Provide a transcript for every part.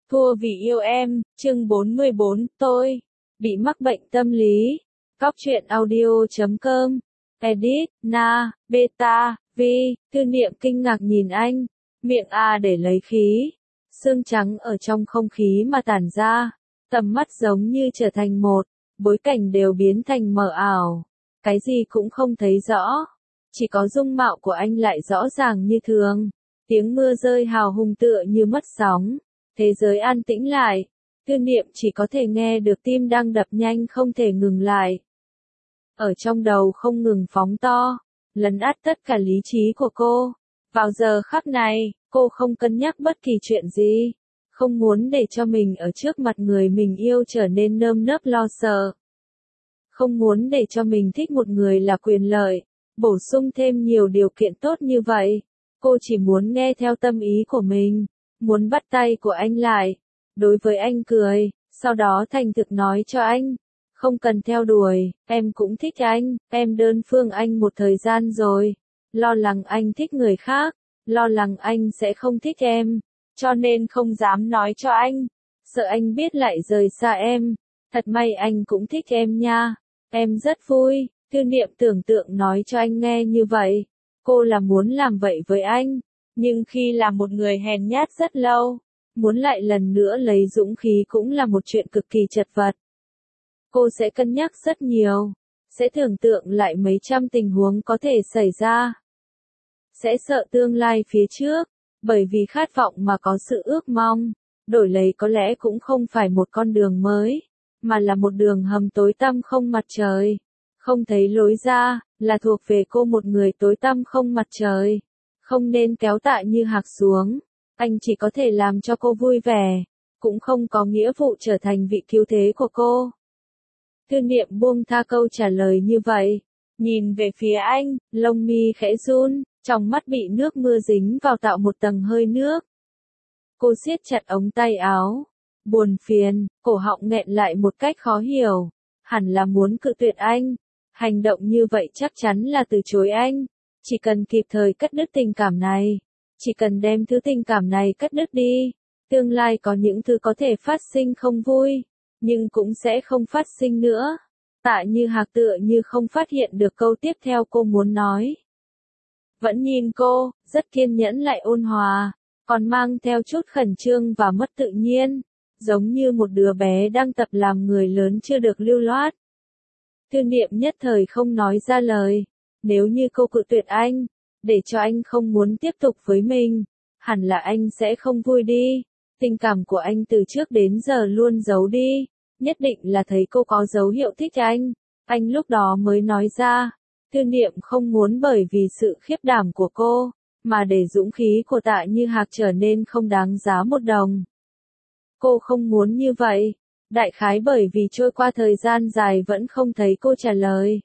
Thua vì yêu em, chương 44, tôi bị mắc bệnh tâm lý. Cóc truyện audio.com. Edit, Na, Beta, Vi. Tư Niệm kinh ngạc nhìn anh, miệng để lấy khí. Sương trắng ở trong không khí mà tản ra, tầm mắt giống như trở thành một, bối cảnh đều biến thành mờ ảo. Cái gì cũng không thấy rõ, chỉ có dung mạo của anh lại rõ ràng như thường. Tiếng mưa rơi hào hùng tựa như mất sóng. Thế giới an tĩnh lại, Tư Niệm chỉ có thể nghe được tim đang đập nhanh không thể ngừng lại. Ở trong đầu không ngừng phóng to, lấn át tất cả lý trí của cô. Vào giờ khắc này, cô không cân nhắc bất kỳ chuyện gì, không muốn để cho mình ở trước mặt người mình yêu trở nên nơm nớp lo sợ. Không muốn để cho mình thích một người là quyền lợi, bổ sung thêm nhiều điều kiện tốt như vậy. Cô chỉ muốn nghe theo tâm ý của mình. Muốn bắt tay của anh lại, đối với anh cười, sau đó thành thực nói cho anh, không cần theo đuổi, em cũng thích anh, em đơn phương anh một thời gian rồi, lo lắng anh thích người khác, lo lắng anh sẽ không thích em, cho nên không dám nói cho anh, sợ anh biết lại rời xa em, thật may anh cũng thích em nha, em rất vui. Tư Niệm tưởng tượng nói cho anh nghe như vậy, cô là muốn làm vậy với anh. Nhưng khi là một người hèn nhát rất lâu, muốn lại lần nữa lấy dũng khí cũng là một chuyện cực kỳ chật vật. Cô sẽ cân nhắc rất nhiều, sẽ tưởng tượng lại mấy trăm tình huống có thể xảy ra. Sẽ sợ tương lai phía trước, bởi vì khát vọng mà có sự ước mong, đổi lấy có lẽ cũng không phải một con đường mới, mà là một đường hầm tối tăm không mặt trời. Không thấy lối ra, là thuộc về cô một người tối tăm không mặt trời. Không nên kéo Tạ Như Hạc xuống, anh chỉ có thể làm cho cô vui vẻ, cũng không có nghĩa vụ trở thành vị cứu thế của cô. Tư Niệm buông tha câu trả lời như vậy, nhìn về phía anh, lông mi khẽ run, trong mắt bị nước mưa dính vào tạo một tầng hơi nước. Cô siết chặt ống tay áo, buồn phiền, cổ họng nghẹn lại một cách khó hiểu, hẳn là muốn cự tuyệt anh, hành động như vậy chắc chắn là từ chối anh. Chỉ cần kịp thời cắt đứt tình cảm này, chỉ cần đem thứ tình cảm này cắt đứt đi, tương lai có những thứ có thể phát sinh không vui, nhưng cũng sẽ không phát sinh nữa. Tạ Như Hạc tựa như không phát hiện được câu tiếp theo cô muốn nói. Vẫn nhìn cô, rất kiên nhẫn lại ôn hòa, còn mang theo chút khẩn trương và mất tự nhiên, giống như một đứa bé đang tập làm người lớn chưa được lưu loát. Tư Niệm nhất thời không nói ra lời. Nếu như cô cự tuyệt anh, để cho anh không muốn tiếp tục với mình, hẳn là anh sẽ không vui đi. Tình cảm của anh từ trước đến giờ luôn giấu đi, nhất định là thấy cô có dấu hiệu thích anh lúc đó mới nói ra. Tư Niệm không muốn bởi vì sự khiếp đảm của cô, mà để dũng khí của Tạ Như Hạc trở nên không đáng giá một đồng. Cô không muốn như vậy, đại khái bởi vì trôi qua thời gian dài vẫn không thấy cô trả lời.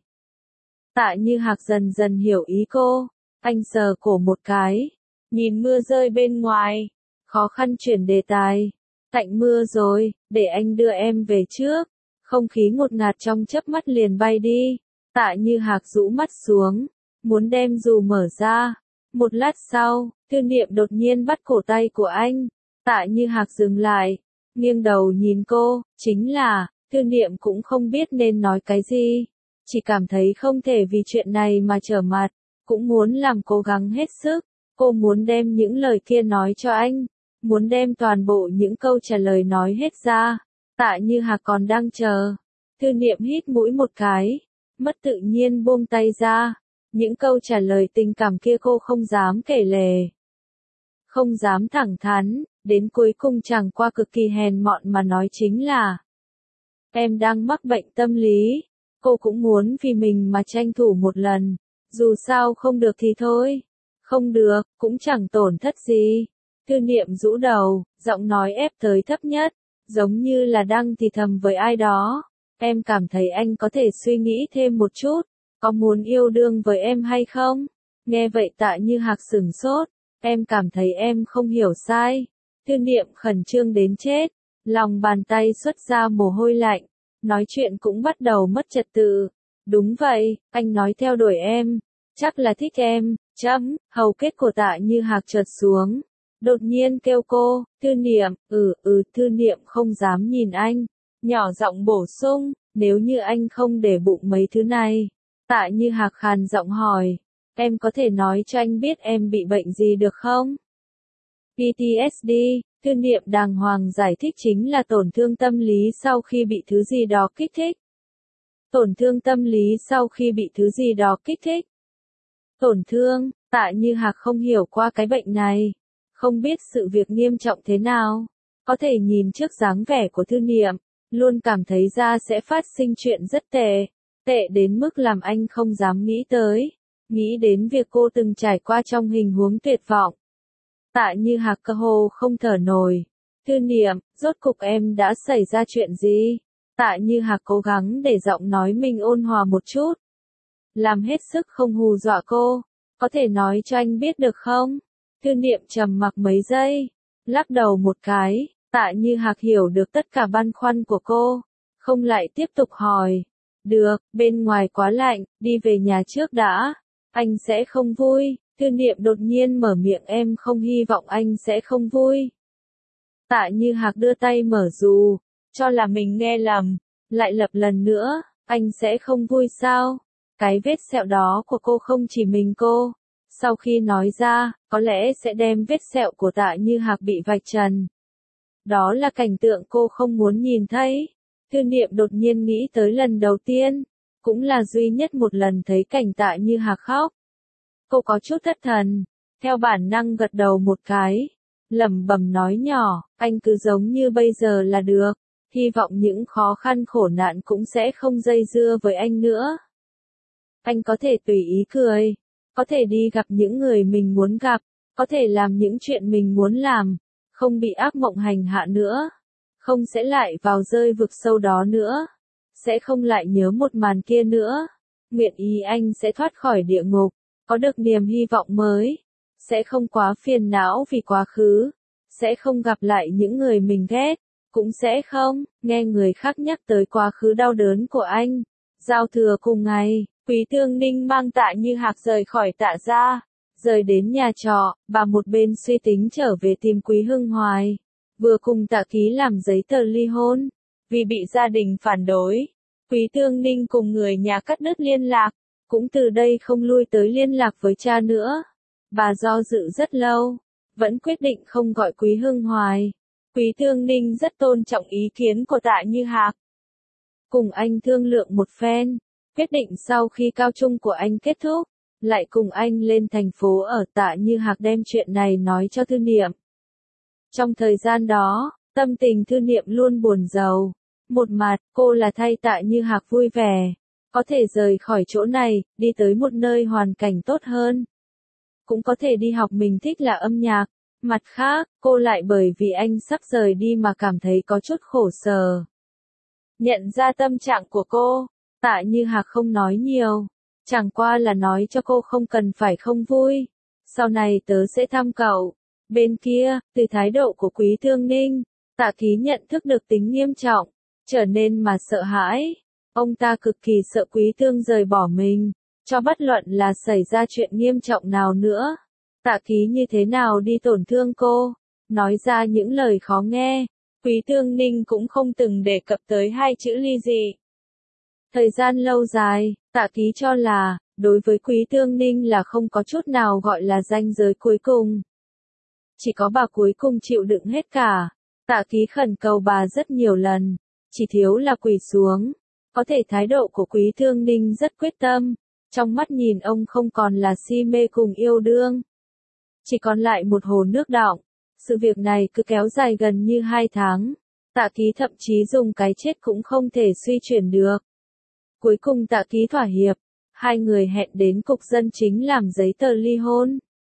Tạ Như Hạc dần dần hiểu ý cô, anh sờ cổ một cái, nhìn mưa rơi bên ngoài, khó khăn chuyển đề tài. Tạnh mưa rồi, để anh đưa em về trước. Không khí ngột ngạt trong chớp mắt liền bay đi. Tạ Như Hạc rũ mắt xuống, muốn đem dù mở ra. Một lát sau, Tư Niệm đột nhiên bắt cổ tay của anh. Tạ Như Hạc dừng lại, nghiêng đầu nhìn cô, chính là, Tư Niệm cũng không biết nên nói cái gì. Chỉ cảm thấy không thể vì chuyện này mà trở mặt, cũng muốn làm cố gắng hết sức, cô muốn đem những lời kia nói cho anh, muốn đem toàn bộ những câu trả lời nói hết ra. Tạ Như Hạc còn đang chờ. Tư Niệm hít mũi một cái, mất tự nhiên buông tay ra, những câu trả lời tình cảm kia cô không dám kể lể, không dám thẳng thắn, đến cuối cùng chẳng qua cực kỳ hèn mọn mà nói chính là em đang mắc bệnh tâm lý. Cô cũng muốn vì mình mà tranh thủ một lần, dù sao không được thì thôi, không được, cũng chẳng tổn thất gì. Tư Niệm rũ đầu, giọng nói ép tới thấp nhất, giống như là đang thì thầm với ai đó. Em cảm thấy anh có thể suy nghĩ thêm một chút, có muốn yêu đương với em hay không? Nghe vậy Tạ Như Hạc sửng sốt, em cảm thấy em không hiểu sai. Tư Niệm khẩn trương đến chết, lòng bàn tay xuất ra mồ hôi lạnh. Nói chuyện cũng bắt đầu mất trật tự. Đúng vậy, anh nói theo đuổi em, chắc là thích em, hầu kết của Tạ Như Hạc trượt xuống, đột nhiên kêu cô, Thư Niệm, Thư Niệm không dám nhìn anh, nhỏ giọng bổ sung, nếu như anh không để bụng mấy thứ này. Tạ Như Hạc khàn giọng hỏi, em có thể nói cho anh biết em bị bệnh gì được không? PTSD, Thư Niệm đàng hoàng giải thích chính là tổn thương tâm lý sau khi bị thứ gì đó kích thích. Tổn thương tâm lý sau khi bị thứ gì đó kích thích. Tổn thương, Tạ Như Hạc không hiểu qua cái bệnh này, không biết sự việc nghiêm trọng thế nào. Có thể nhìn trước dáng vẻ của Thư Niệm, luôn cảm thấy ra sẽ phát sinh chuyện rất tệ, tệ đến mức làm anh không dám nghĩ tới, nghĩ đến việc cô từng trải qua trong hình huống tuyệt vọng. Tạ Như Hạc cơ hồ không thở nổi. Thư Niệm, rốt cục em đã xảy ra chuyện gì? Tạ Như Hạc cố gắng để giọng nói mình ôn hòa một chút, làm hết sức không hù dọa cô. Có thể nói cho anh biết được không? Thư Niệm trầm mặc mấy giây, lắc đầu một cái. Tạ Như Hạc hiểu được tất cả băn khoăn của cô, không lại tiếp tục hỏi. Được, bên ngoài quá lạnh, đi về nhà trước đã. Anh sẽ không vui. Thư Niệm đột nhiên mở miệng, em không hy vọng anh sẽ không vui. Tạ Như Hạc đưa tay mở dù, cho là mình nghe lầm, lại lặp lần nữa, anh sẽ không vui sao? Cái vết sẹo đó của cô không chỉ mình cô. Sau khi nói ra, có lẽ sẽ đem vết sẹo của Tạ Như Hạc bị vạch trần. Đó là cảnh tượng cô không muốn nhìn thấy. Thư Niệm đột nhiên nghĩ tới lần đầu tiên, cũng là duy nhất một lần thấy cảnh Tạ Như Hạc khóc. Cô có chút thất thần, theo bản năng gật đầu một cái, lẩm bẩm nói nhỏ, anh cứ giống như bây giờ là được, hy vọng những khó khăn khổ nạn cũng sẽ không dây dưa với anh nữa. Anh có thể tùy ý cười, có thể đi gặp những người mình muốn gặp, có thể làm những chuyện mình muốn làm, không bị ác mộng hành hạ nữa, không sẽ lại vào rơi vực sâu đó nữa, sẽ không lại nhớ một màn kia nữa, nguyện ý anh sẽ thoát khỏi địa ngục, có được niềm hy vọng mới, sẽ không quá phiền não vì quá khứ, sẽ không gặp lại những người mình ghét, cũng sẽ không nghe người khác nhắc tới quá khứ đau đớn của anh. Giao thừa cùng ngày, Quý Tương Ninh mang Tạ Như Hạc rời khỏi Tạ gia, rời đến nhà trọ, bà một bên suy tính trở về tìm Quý Hưng Hoài, vừa cùng Tạ Ký làm giấy tờ ly hôn. Vì bị gia đình phản đối, Quý Tương Ninh cùng người nhà cắt đứt liên lạc, cũng từ đây không lui tới liên lạc với cha nữa. Bà do dự rất lâu, vẫn quyết định không gọi Quý Hưng Hoài. Quý Tương Ninh rất tôn trọng ý kiến của Tạ Như Hạc. Cùng anh thương lượng một phen, quyết định sau khi cao trung của anh kết thúc, lại cùng anh lên thành phố ở. Tạ Như Hạc đem chuyện này nói cho Thư Niệm. Trong thời gian đó, tâm tình Thư Niệm luôn buồn rầu. Một mặt, cô là thay Tạ Như Hạc vui vẻ, có thể rời khỏi chỗ này, đi tới một nơi hoàn cảnh tốt hơn. Cũng có thể đi học mình thích là âm nhạc. Mặt khác, cô lại bởi vì anh sắp rời đi mà cảm thấy có chút khổ sở. Nhận ra tâm trạng của cô, Tạ Như Hạc không nói nhiều, chẳng qua là nói cho cô không cần phải không vui. Sau này tớ sẽ thăm cậu. Bên kia, từ thái độ của Quý Tương Ninh, Tạ Ký nhận thức được tính nghiêm trọng, trở nên mà sợ hãi. Ông ta cực kỳ sợ Quý Tương rời bỏ mình, cho bất luận là xảy ra chuyện nghiêm trọng nào nữa. Tạ Ký như thế nào đi tổn thương cô, nói ra những lời khó nghe, Quý Tương Ninh cũng không từng đề cập tới hai chữ ly dị. Thời gian lâu dài, Tạ Ký cho là, đối với Quý Tương Ninh là không có chút nào gọi là ranh giới cuối cùng. Chỉ có bà cuối cùng chịu đựng hết cả. Tạ Ký khẩn cầu bà rất nhiều lần, chỉ thiếu là quỳ xuống. Có thể thái độ của Quý Tương Ninh rất quyết tâm, trong mắt nhìn ông không còn là si mê cùng yêu đương, chỉ còn lại một hồ nước đọng. Sự việc này cứ kéo dài gần như 2 tháng. Tạ Ký thậm chí dùng cái chết cũng không thể suy chuyển được. Cuối cùng Tạ Ký thỏa hiệp, hai người hẹn đến cục dân chính làm giấy tờ ly hôn.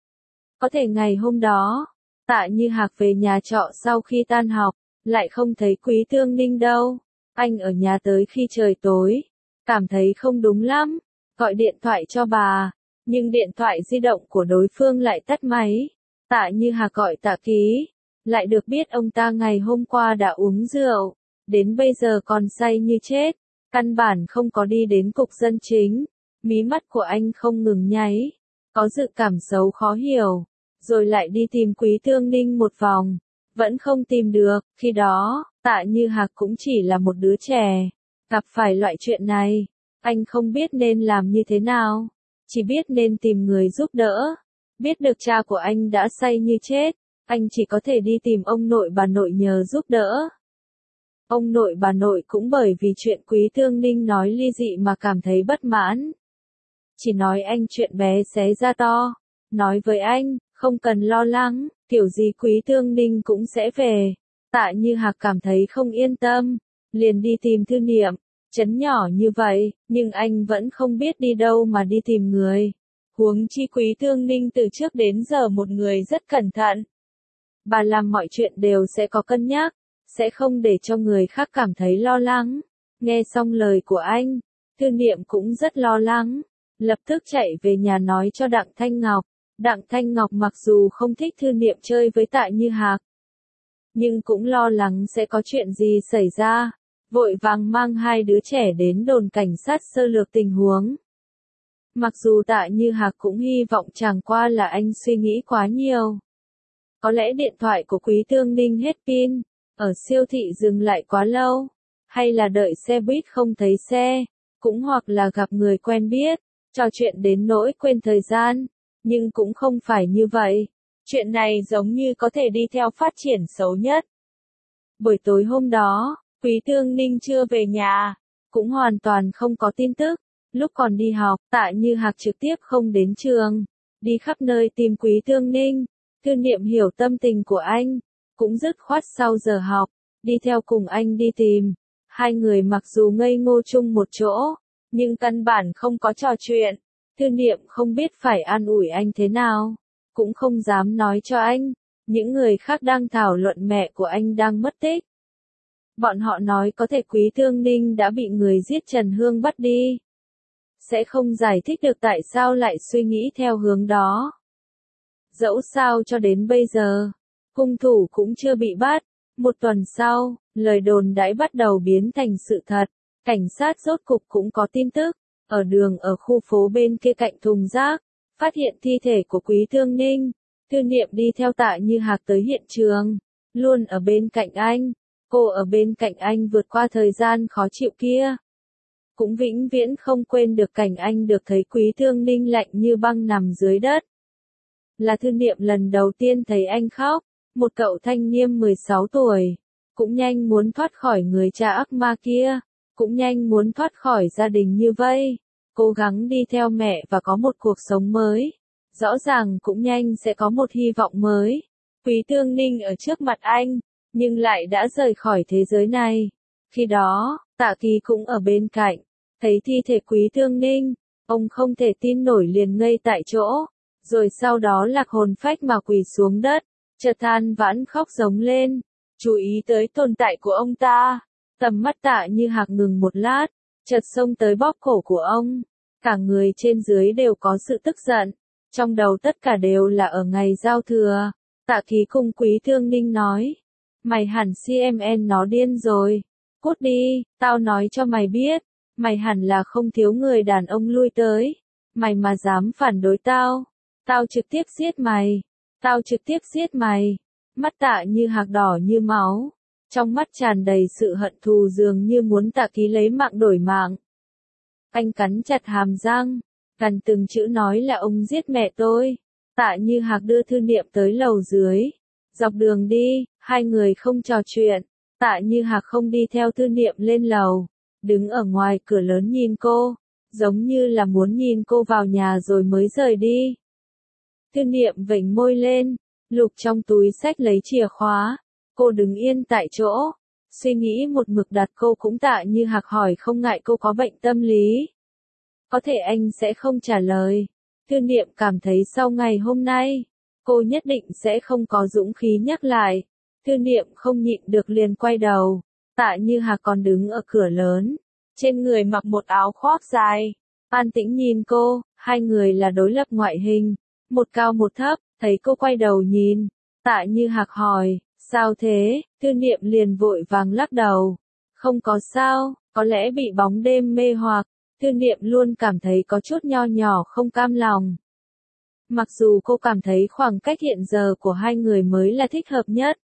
Có thể ngày hôm đó, Tạ Như Hạc về nhà trọ sau khi tan học, lại không thấy Quý Tương Ninh đâu. Anh ở nhà tới khi trời tối, cảm thấy không đúng lắm, gọi điện thoại cho bà, nhưng điện thoại di động của đối phương lại tắt máy. Tạ Như Hạc gọi Tạ Ký, lại được biết ông ta ngày hôm qua đã uống rượu, đến bây giờ còn say như chết, căn bản không có đi đến cục dân chính. Mí mắt của anh không ngừng nháy, có dự cảm xấu khó hiểu. rồi lại đi tìm Quý Tương Ninh một vòng, vẫn không tìm được, khi đó, Tạ Như Hạc cũng chỉ là một đứa trẻ, gặp phải loại chuyện này, anh không biết nên làm như thế nào, chỉ biết nên tìm người giúp đỡ. Biết được cha của anh đã say như chết, anh chỉ có thể đi tìm ông nội bà nội nhờ giúp đỡ. Ông nội bà nội cũng bởi vì chuyện Quý Tương Ninh nói ly dị mà cảm thấy bất mãn. Chỉ nói anh chuyện bé xé ra to, nói với anh, không cần lo lắng, kiểu gì Quý Tương Ninh cũng sẽ về. Tạ Như Hạc cảm thấy không yên tâm, liền đi tìm Thư Niệm, trấn nhỏ như vậy, nhưng anh vẫn không biết đi đâu mà đi tìm người. Huống chi Quý Tương Ninh từ trước đến giờ một người rất cẩn thận. Bà làm mọi chuyện đều sẽ có cân nhắc, sẽ không để cho người khác cảm thấy lo lắng. Nghe xong lời của anh, Thư Niệm cũng rất lo lắng, lập tức chạy về nhà nói cho Đặng Thanh Ngọc. Đặng Thanh Ngọc mặc dù không thích Thư Niệm chơi với Tạ Như Hạc, nhưng cũng lo lắng sẽ có chuyện gì xảy ra, vội vàng mang hai đứa trẻ đến đồn cảnh sát sơ lược tình huống. Mặc dù Tạ Như Hạc cũng hy vọng chẳng qua là anh suy nghĩ quá nhiều. Có lẽ điện thoại của Quý Tương Ninh hết pin, ở siêu thị dừng lại quá lâu, hay là đợi xe buýt không thấy xe, cũng hoặc là gặp người quen biết, trò chuyện đến nỗi quên thời gian, nhưng cũng không phải như vậy. Chuyện này giống như có thể đi theo phát triển xấu nhất. Buổi tối hôm đó, Quý Tương Ninh chưa về nhà, cũng hoàn toàn không có tin tức. Lúc còn đi học, Tạ Như Hạc trực tiếp không đến trường, đi khắp nơi tìm Quý Tương Ninh. Thư Niệm hiểu tâm tình của anh, cũng dứt khoát sau giờ học, đi theo cùng anh đi tìm. Hai người mặc dù ngây ngô chung một chỗ, nhưng căn bản không có trò chuyện. Thư Niệm không biết phải an ủi anh thế nào, cũng không dám nói cho anh. Những người khác đang thảo luận mẹ của anh đang mất tích. Bọn họ nói có thể Quý Tương Ninh đã bị người giết Trần Hương bắt đi. Sẽ không giải thích được tại sao lại suy nghĩ theo hướng đó. Dẫu sao cho đến bây giờ, hung thủ cũng chưa bị bắt. Một tuần sau, lời đồn đãi bắt đầu biến thành sự thật. Cảnh sát rốt cục cũng có tin tức. Ở đường ở khu phố bên kia cạnh thùng rác, phát hiện thi thể của Quý Tương Ninh. Thư Niệm đi theo Tạ Như Hạc tới hiện trường, luôn ở bên cạnh anh. Cô ở bên cạnh anh vượt qua thời gian khó chịu kia. Cũng vĩnh viễn không quên được cảnh anh được thấy Quý Tương Ninh lạnh như băng nằm dưới đất. Là Thư Niệm lần đầu tiên thấy anh khóc, một cậu thanh niên 16 tuổi, cũng nhanh muốn thoát khỏi người cha ác ma kia, cũng nhanh muốn thoát khỏi gia đình như vây, cố gắng đi theo mẹ và có một cuộc sống mới, rõ ràng cũng nhanh sẽ có một hy vọng mới. Quý Tương Ninh ở trước mặt anh, nhưng lại đã rời khỏi thế giới này. Khi đó, Tạ Kỳ cũng ở bên cạnh, thấy thi thể Quý Tương Ninh, ông không thể tin nổi liền ngây tại chỗ, rồi sau đó lạc hồn phách mà quỳ xuống đất, chợt than vãn khóc giống lên, chú ý tới tồn tại của ông ta. Tầm mắt Tạ Như Hạc ngừng một lát, chợt xông tới bóp cổ của ông, cả người trên dưới đều có sự tức giận, trong đầu tất cả đều là ở ngày giao thừa. Tạ Kỳ cùng Quý Tương Ninh nói, mày hẳn CMN nó điên rồi, cút đi, tao nói cho mày biết, mày hẳn là không thiếu người đàn ông lui tới, mày mà dám phản đối tao, tao trực tiếp giết mày, tao trực tiếp giết mày. Mắt Tạ Như Hạc đỏ như máu, trong mắt tràn đầy sự hận thù dường như muốn Tạ Kỳ lấy mạng đổi mạng. Anh cắn chặt hàm răng, gần từng chữ nói là ông giết mẹ tôi. Tạ Như Hạc đưa Thư Niệm tới lầu dưới. Dọc đường đi, hai người không trò chuyện. Tạ Như Hạc không đi theo Thư Niệm lên lầu, đứng ở ngoài cửa lớn nhìn cô, giống như là muốn nhìn cô vào nhà rồi mới rời đi. Thư Niệm vểnh môi lên, lục trong túi xách lấy chìa khóa. Cô đứng yên tại chỗ, suy nghĩ một mực đặt cô cũng. Tạ Như Hạc hỏi không ngại cô có bệnh tâm lý. Có thể anh sẽ không trả lời. Thư Niệm cảm thấy sau ngày hôm nay, cô nhất định sẽ không có dũng khí nhắc lại. Thư Niệm không nhịn được liền quay đầu. Tạ Như Hạc còn đứng ở cửa lớn, trên người mặc một áo khoác dài, an tĩnh nhìn cô. Hai người là đối lập ngoại hình, một cao một thấp. Thấy cô quay đầu nhìn, Tạ Như Hạc hỏi, sao thế? Thư Niệm liền vội vàng lắc đầu. Không có sao, có lẽ bị bóng đêm mê hoặc. Thư Niệm luôn cảm thấy có chút nho nhỏ không cam lòng. Mặc dù cô cảm thấy khoảng cách hiện giờ của hai người mới là thích hợp nhất.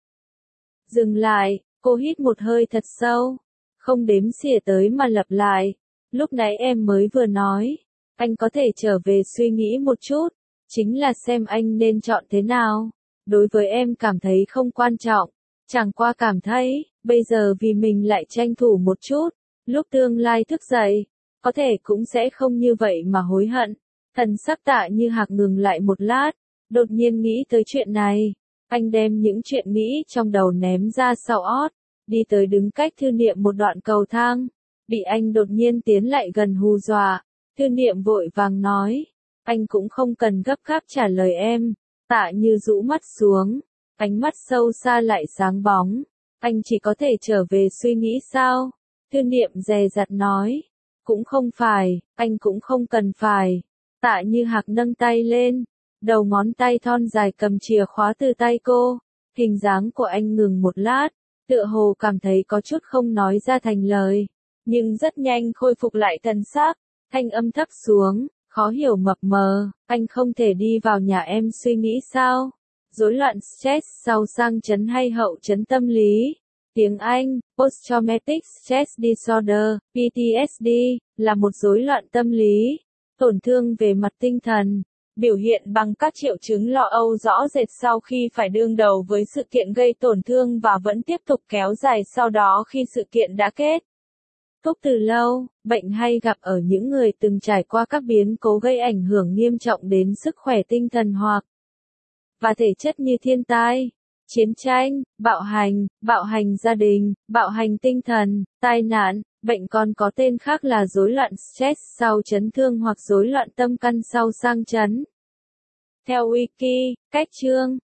Dừng lại, cô hít một hơi thật sâu, không đếm xỉa tới mà lặp lại. Lúc nãy em mới vừa nói, anh có thể trở về suy nghĩ một chút, chính là xem anh nên chọn thế nào. Đối với em cảm thấy không quan trọng, chẳng qua cảm thấy, bây giờ vì mình lại tranh thủ một chút, lúc tương lai thức dậy, có thể cũng sẽ không như vậy mà hối hận. Thần sắc Tạ Như Hạc ngừng lại một lát, đột nhiên nghĩ tới chuyện này. Anh đem những chuyện nghĩ trong đầu ném ra sau ót, đi tới đứng cách Thư Niệm một đoạn cầu thang, bị anh đột nhiên tiến lại gần hù dọa. Thư Niệm vội vàng nói, anh cũng không cần gấp gáp trả lời em. Tạ Như rũ mắt xuống, ánh mắt sâu xa lại sáng bóng, anh chỉ có thể trở về suy nghĩ sao? Thư Niệm dè dặt nói, cũng không phải, anh cũng không cần phải. Tạ Như Hạc nâng tay lên, đầu ngón tay thon dài cầm chìa khóa từ tay cô, hình dáng của anh ngừng một lát, tựa hồ cảm thấy có chút không nói ra thành lời, nhưng rất nhanh khôi phục lại thần sắc, thanh âm thấp xuống, khó hiểu mập mờ, anh không thể đi vào nhà em suy nghĩ sao? Rối loạn stress sau sang chấn hay hậu chấn tâm lý. Tiếng Anh, Post-Traumatic Stress Disorder, PTSD, là một rối loạn tâm lý, tổn thương về mặt tinh thần, biểu hiện bằng các triệu chứng lo âu rõ rệt sau khi phải đương đầu với sự kiện gây tổn thương và vẫn tiếp tục kéo dài sau đó khi sự kiện đã kết thúc từ lâu. Bệnh hay gặp ở những người từng trải qua các biến cố gây ảnh hưởng nghiêm trọng đến sức khỏe tinh thần hoặc và thể chất như thiên tai, chiến tranh, bạo hành gia đình, bạo hành tinh thần, tai nạn. Bệnh còn có tên khác là rối loạn stress sau chấn thương hoặc rối loạn tâm căn sau sang chấn. Theo Wiki, cách chương